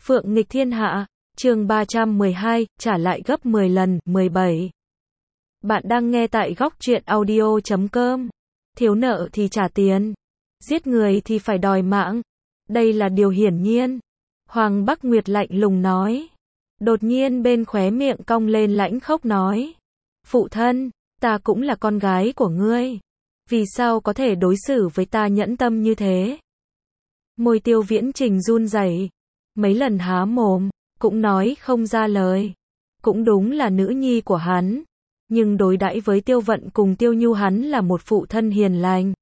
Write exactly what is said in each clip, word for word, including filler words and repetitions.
Phượng nghịch thiên hạ, chương ba trăm mười hai, trả lại gấp mười lần, mười bảy. Bạn đang nghe tại góc truyện audio chấm com. Thiếu nợ thì trả tiền, giết người thì phải đòi mạng. Đây là điều hiển nhiên. Hoàng Bắc Nguyệt lạnh lùng nói. Đột nhiên bên khóe miệng cong lên lãnh khốc nói. Phụ thân, ta cũng là con gái của ngươi. Vì sao có thể đối xử với ta nhẫn tâm như thế? Môi Tiêu Viễn Trình run rẩy, mấy lần há mồm, cũng nói không ra lời. Cũng đúng là nữ nhi của hắn, nhưng đối đãi với Tiêu Vận cùng Tiêu Nhu hắn là một phụ thân hiền lành.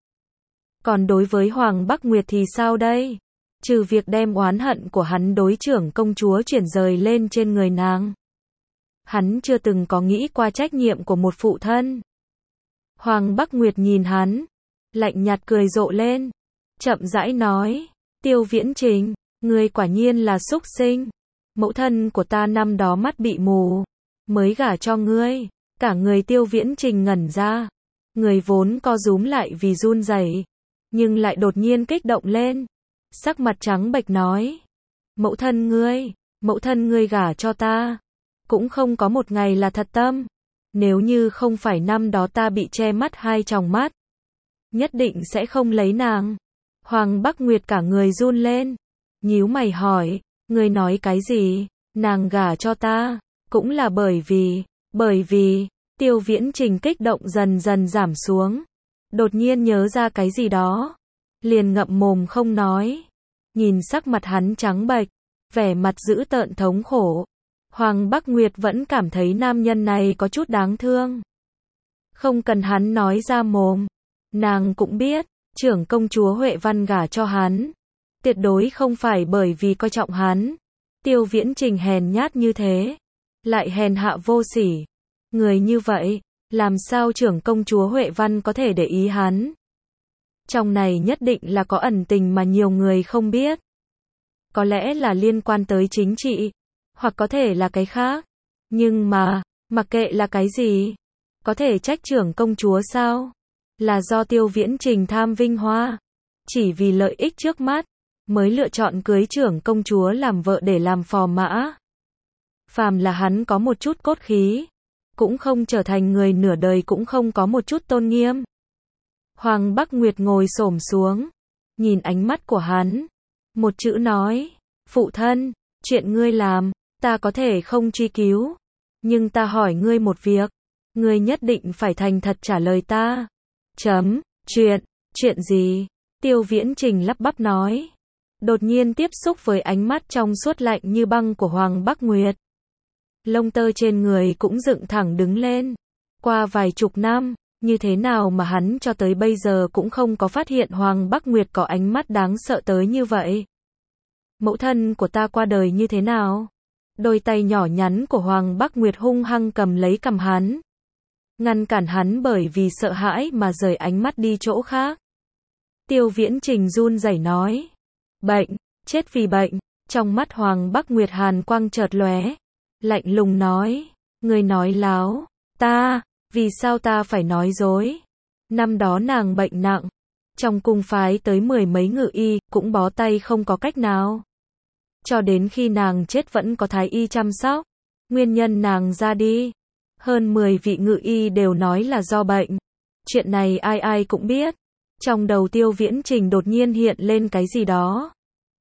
Còn đối với Hoàng Bắc Nguyệt thì sao đây? Trừ việc đem oán hận của hắn đối trưởng công chúa chuyển rời lên trên người nàng, hắn chưa từng có nghĩ qua trách nhiệm của một phụ thân. Hoàng Bắc Nguyệt nhìn hắn, lạnh nhạt cười rộ lên, chậm rãi nói, Tiêu Viễn Trình, ngươi quả nhiên là súc sinh. Mẫu thân của ta năm đó mắt bị mù, mới gả cho ngươi. Cả người Tiêu Viễn Trình ngẩn ra, người vốn co rúm lại vì run rẩy, nhưng lại đột nhiên kích động lên, sắc mặt trắng bệch nói, mẫu thân ngươi, mẫu thân ngươi gả cho ta, cũng không có một ngày là thật tâm. Nếu như không phải năm đó ta bị che mắt hai tròng mắt, nhất định sẽ không lấy nàng. Hoàng Bắc Nguyệt cả người run lên, nhíu mày hỏi, ngươi nói cái gì? Nàng gả cho ta, cũng là bởi vì, bởi vì, Tiêu Viễn Trình kích động dần dần giảm xuống, đột nhiên nhớ ra cái gì đó, liền ngậm mồm không nói, nhìn sắc mặt hắn trắng bệch, vẻ mặt dữ tợn thống khổ. Hoàng Bắc Nguyệt vẫn cảm thấy nam nhân này có chút đáng thương. Không cần hắn nói ra mồm, nàng cũng biết, trưởng công chúa Huệ Văn gả cho hắn, tuyệt đối không phải bởi vì coi trọng hắn. Tiêu Viễn Trình hèn nhát như thế, lại hèn hạ vô sỉ. Người như vậy, làm sao trưởng công chúa Huệ Văn có thể để ý hắn? Trong này nhất định là có ẩn tình mà nhiều người không biết. Có lẽ là liên quan tới chính trị, hoặc có thể là cái khác. Nhưng mà, mặc kệ là cái gì, có thể trách trưởng công chúa sao? Là do Tiêu Viễn Trình tham vinh hoa, chỉ vì lợi ích trước mắt, mới lựa chọn cưới trưởng công chúa làm vợ để làm phò mã. Phàm là hắn có một chút cốt khí, cũng không trở thành người nửa đời cũng không có một chút tôn nghiêm. Hoàng Bắc Nguyệt ngồi xổm xuống, nhìn ánh mắt của hắn, một chữ nói, phụ thân, chuyện ngươi làm, ta có thể không truy cứu, nhưng ta hỏi ngươi một việc, ngươi nhất định phải thành thật trả lời ta. Chấm, chuyện, chuyện gì? Tiêu Viễn Trình lắp bắp nói, đột nhiên tiếp xúc với ánh mắt trong suốt lạnh như băng của Hoàng Bắc Nguyệt. Lông tơ trên người cũng dựng thẳng đứng lên. Qua vài chục năm, như thế nào mà hắn cho tới bây giờ cũng không có phát hiện Hoàng Bắc Nguyệt có ánh mắt đáng sợ tới như vậy. Mẫu thân của ta qua đời như thế nào? Đôi tay nhỏ nhắn của Hoàng Bắc Nguyệt hung hăng cầm lấy cằm hắn, ngăn cản hắn bởi vì sợ hãi mà rời ánh mắt đi chỗ khác. Tiêu Viễn Trình run rẩy nói, bệnh, chết vì bệnh. Trong mắt Hoàng Bắc Nguyệt hàn quang chợt lóe, lạnh lùng nói, ngươi nói láo, ta, vì sao ta phải nói dối? Năm đó nàng bệnh nặng, trong cung phái tới mười mấy ngự y, cũng bó tay không có cách nào. Cho đến khi nàng chết vẫn có thái y chăm sóc, nguyên nhân nàng ra đi, hơn mười vị ngự y đều nói là do bệnh. Chuyện này ai ai cũng biết. Trong đầu Tiêu Viễn Trình đột nhiên hiện lên cái gì đó.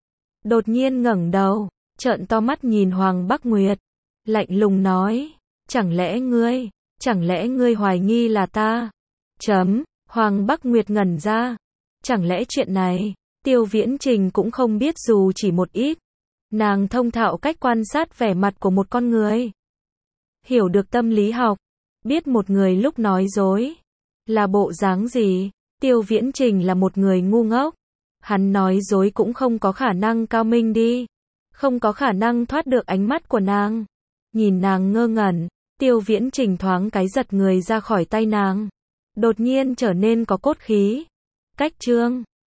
Đột nhiên ngẩng đầu, trợn to mắt nhìn Hoàng Bắc Nguyệt, lạnh lùng nói, chẳng lẽ ngươi, chẳng lẽ ngươi hoài nghi là ta? Chấm, Hoàng Bắc Nguyệt ngẩn ra, chẳng lẽ chuyện này, Tiêu Viễn Trình cũng không biết dù chỉ một ít. Nàng thông thạo cách quan sát vẻ mặt của một con người, hiểu được tâm lý học, biết một người lúc nói dối là bộ dáng gì. Tiêu Viễn Trình là một người ngu ngốc, hắn nói dối cũng không có khả năng cao minh đi, không có khả năng thoát được ánh mắt của nàng. Nhìn nàng ngơ ngẩn, Tiêu Viễn Trình thoáng cái giật người ra khỏi tay nàng, đột nhiên trở nên có cốt khí. Cách chương